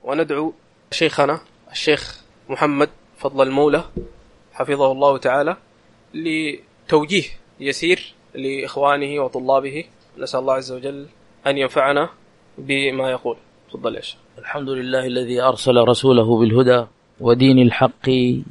وندعو شيخنا الشيخ محمد فضل المولى حفظه الله تعالى لتوجيه يسير لإخوانه وطلابه. نسأل الله عز وجل أن ينفعنا بما يقول. تفضل يا شيخ. الحمد لله الذي أرسل رسوله بالهدى ودين الحق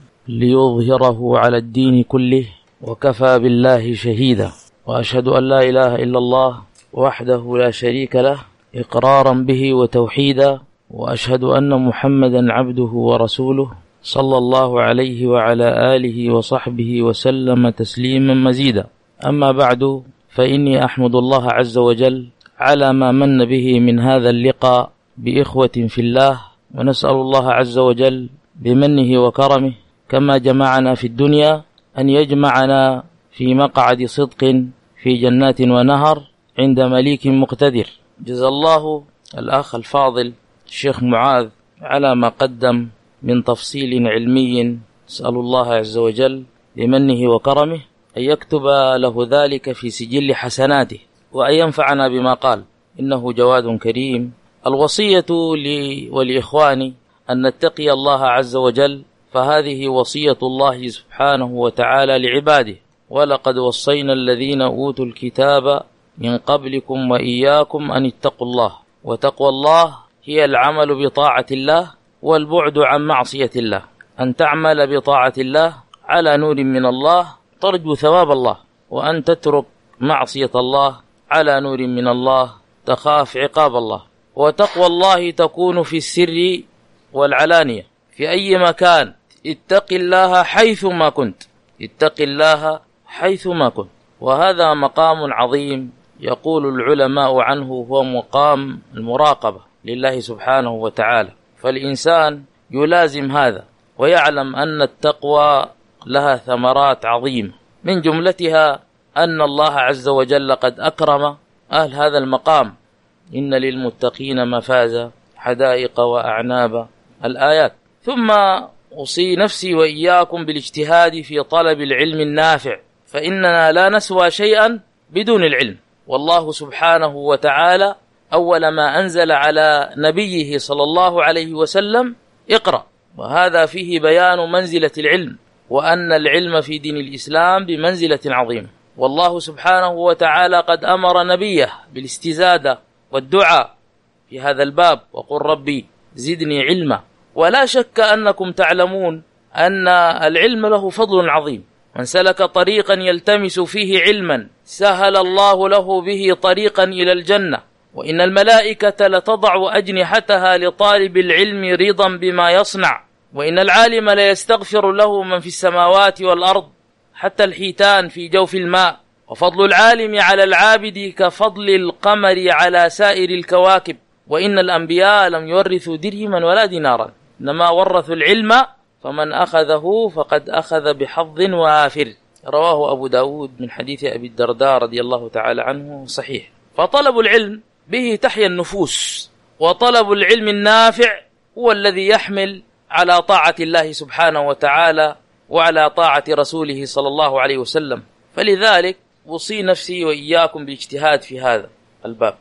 ليظهره على الدين كله، وكفى بالله شهيدا، وأشهد أن لا إله إلا الله وحده لا شريك له إقرارا به وتوحيدا، وأشهد أن محمدا عبده ورسوله صلى الله عليه وعلى آله وصحبه وسلم تسليما مزيدا. أما بعد، فإني أحمد الله عز وجل على ما من به من هذا اللقاء بإخوة في الله، ونسأل الله عز وجل بمنه وكرمه كما جمعنا في الدنيا أن يجمعنا في مقعد صدق في جنات ونهر عند مليك مقتدر. جزا الله الأخ الفاضل الشيخ معاذ على ما قدم من تفصيل علمي، نسأل الله عز وجل بمنه وكرمه أن يكتب له ذلك في سجل حسناته، وأن ينفعنا بما قال، إنه جواد كريم. الوصية لي ولإخواني أن نتقي الله عز وجل، فهذه وصية الله سبحانه وتعالى لعباده: ولقد وصينا الذين أوتوا الكتاب من قبلكم وإياكم أن اتقوا الله. وتقوى الله هي العمل بطاعة الله والبعد عن معصية الله، أن تعمل بطاعة الله على نور من الله ترجو ثواب الله، وأن تترك معصية الله على نور من الله تخاف عقاب الله. وتقوى الله تكون في السر والعلانية في أي مكان. اتق الله حيثما كنت، اتق الله حيثما كنت. وهذا مقام عظيم يقول العلماء عنه هو مقام المراقبة لله سبحانه وتعالى، فالإنسان يلازم هذا ويعلم أن التقوى لها ثمرات عظيمة، من جملتها أن الله عز وجل قد أكرم أهل هذا المقام: إن للمتقين مفازا حدائق وأعنابا، الآيات. ثم أوصي نفسي وإياكم بالاجتهاد في طلب العلم النافع، فإننا لا نسوى شيئا بدون العلم. والله سبحانه وتعالى أول ما أنزل على نبيه صلى الله عليه وسلم: اقرأ. وهذا فيه بيان منزلة العلم، وأن العلم في دين الإسلام بمنزلة عظيمة. والله سبحانه وتعالى قد أمر نبيه بالاستزادة والدعاء في هذا الباب: وقل ربي زدني علما. ولا شك أنكم تعلمون أن العلم له فضل عظيم. من سلك طريقا يلتمس فيه علما سهل الله له به طريقا إلى الجنة. وإن الملائكة لتضع أجنحتها لطالب العلم رضا بما يصنع. وإن العالم لا يستغفر له من في السماوات والأرض حتى الحيتان في جوف الماء. وفضل العالم على العابد كفضل القمر على سائر الكواكب. وإن الأنبياء لم يورثوا درهما ولا دينارا، إنما ورثوا العلم، فمن أخذه فقد أخذ بحظ وافر. رواه أبو داود من حديث أبي الدرداء رضي الله تعالى عنه، صحيح. فطلب العلم به تحيا النفوس، وطلب العلم النافع هو الذي يحمل على طاعة الله سبحانه وتعالى وعلى طاعة رسوله صلى الله عليه وسلم. فلذلك أوصي نفسي وإياكم بالاجتهاد في هذا الباب.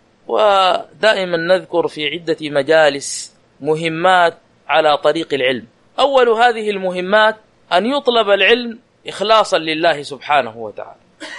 ودائما نذكر في عدة مجالس مهمات على طريق العلم. أول هذه المهمات أن يطلب العلم إخلاصا لله سبحانه وتعالى.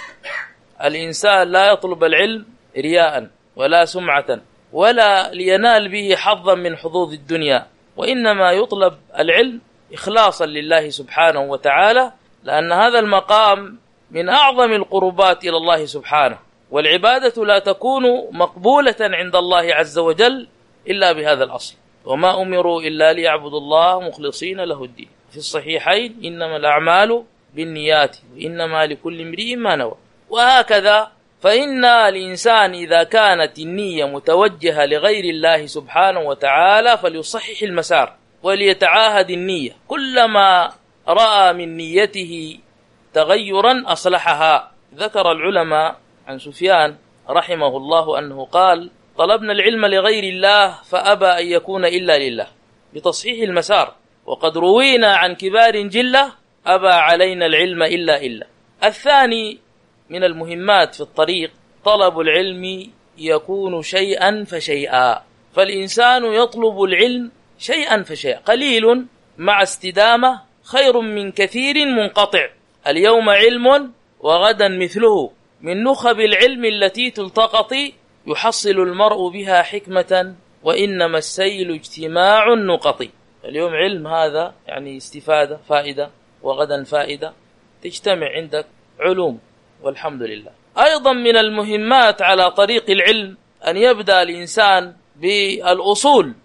الإنسان لا يطلب العلم رياء ولا سمعة ولا لينال به حظا من حظوظ الدنيا، وإنما يطلب العلم إخلاصا لله سبحانه وتعالى، لأن هذا المقام من أعظم القربات إلى الله سبحانه، والعبادة لا تكون مقبولة عند الله عز وجل إلا بهذا الأصل: وما أمروا إلا ليعبدوا الله مخلصين له الدين. في الصحيحين: إنما الأعمال بالنيات وإنما لكل امرئ ما نوى. وهكذا فإن الإنسان إذا كانت النية متوجهة لغير الله سبحانه وتعالى فليصحح المسار وليتعاهد النية، كلما رأى من نيته تغيرا أصلحها. ذكر العلماء عن سفيان رحمه الله أنه قال: طلبنا العلم لغير الله فأبى أن يكون إلا لله، بتصحيح المسار. وقد روينا عن كبار جلة أبى علينا العلم إلا. الثاني من المهمات في الطريق طلب العلم يكون شيئا فشيئا، فالإنسان يطلب العلم شيئا فشيئا. قليل مع استدامة خير من كثير منقطع. اليوم علم وغدا مثله، من نخب العلم التي تلتقط، يحصل المرء بها حكمة وإنما السيل اجتماع النقط. اليوم علم، هذا يعني استفادة فائدة، وغدا فائدة، تجتمع عندك علوم والحمد لله. أيضا من المهمات على طريق العلم أن يبدأ الإنسان بالأصول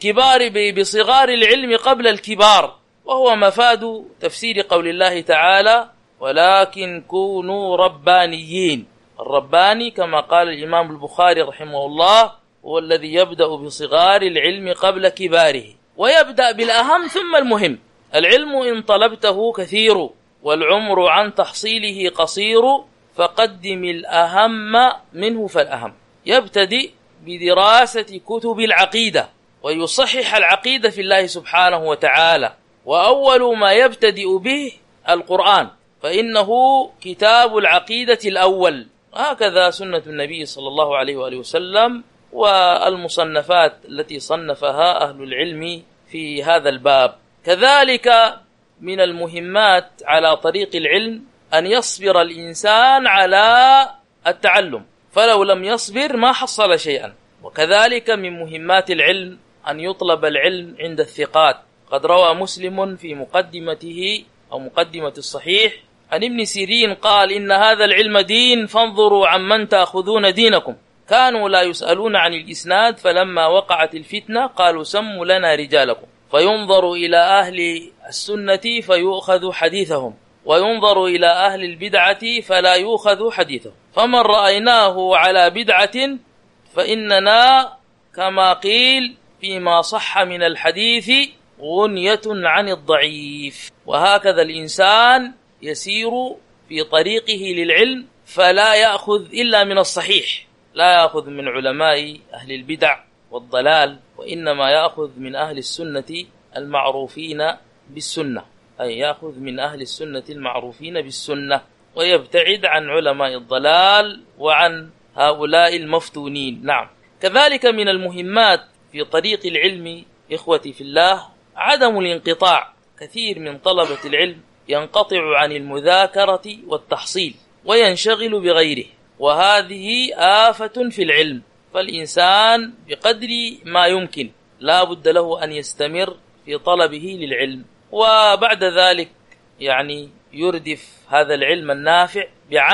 بصغار العلم قبل الكبار، وهو مفاد تفسير قول الله تعالى: ولكن كونوا ربانيين. الرباني كما قال الإمام البخاري رحمه الله هو الذي يبدأ بصغار العلم قبل كباره، ويبدأ بالأهم ثم المهم. العلم إن طلبته كثير، والعمر عن تحصيله قصير، فقدم الأهم منه فالأهم. يبتدئ بدراسة كتب العقيدة ويصحح العقيدة في الله سبحانه وتعالى، وأول ما يبتدئ به القرآن، فإنه كتاب العقيدة الأول. هكذا سنة النبي صلى الله عليه وآله وسلم، والمصنفات التي صنفها أهل العلم في هذا الباب. كذلك من المهمات على طريق العلم أن يصبر الإنسان على التعلم، فلو لم يصبر ما حصل شيئا. وكذلك من مهمات العلم أن يطلب العلم عند الثقات. قد روى مسلم في مقدمته أو مقدمة الصحيح عن ابن سيرين قال: إن هذا العلم دين، فانظروا عمن تأخذون دينكم. كانوا لا يسألون عن الإسناد، فلما وقعت الفتنة قالوا: سموا لنا رجالكم. فينظر إلى أهل السنة فيؤخذ حديثهم، وينظر إلى أهل البدعة فلا يؤخذ حديثهم. فمن رأيناه على بدعة فإننا كما قيل فيما صح من الحديث غنية عن الضعيف. وهكذا الإنسان يسير في طريقه للعلم، فلا يأخذ إلا من الصحيح، لا يأخذ من علماء أهل البدع والضلال، وإنما يأخذ من أهل السنة المعروفين بالسنة، أي يأخذ من أهل السنة المعروفين بالسنة، ويبتعد عن علماء الضلال وعن هؤلاء المفتونين. نعم. كذلك من المهمات في طريق العلم إخوتي في الله عدم الانقطاع. كثير من طلبة العلم ينقطع عن المذاكرة والتحصيل وينشغل بغيره، وهذه آفة في العلم. فالإنسان بقدر ما يمكن لا بد له أن يستمر في طلبه للعلم، وبعد ذلك يعني يردف هذا العلم النافع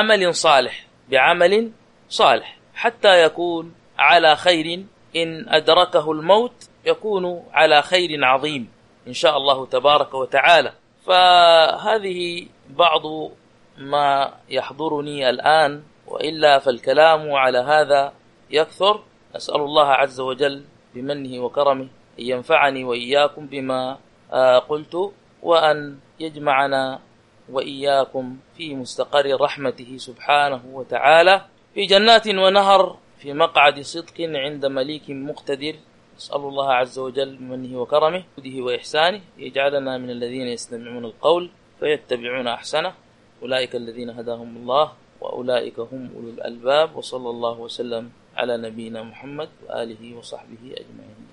بعمل صالح حتى يكون على خير. إن أدركه الموت يكون على خير عظيم إن شاء الله تبارك وتعالى. فهذه بعض ما يحضرني الآن، وإلا فالكلام على هذا يكثر. أسأل الله عز وجل بمنه وكرمه أن ينفعني وإياكم بما قلت، وأن يجمعنا وإياكم في مستقر رحمته سبحانه وتعالى في جنات ونهر في مقعد صدق عند مليك مقتدر. أسأل الله عز وجل بمنه وكرمه وإحسانه يجعلنا من الذين يستمعون القول فيتبعون أحسنه، أولئك الذين هداهم الله وأولئك هم أولو الألباب. وصلى الله وسلم على نبينا محمد وآله وصحبه أجمعين.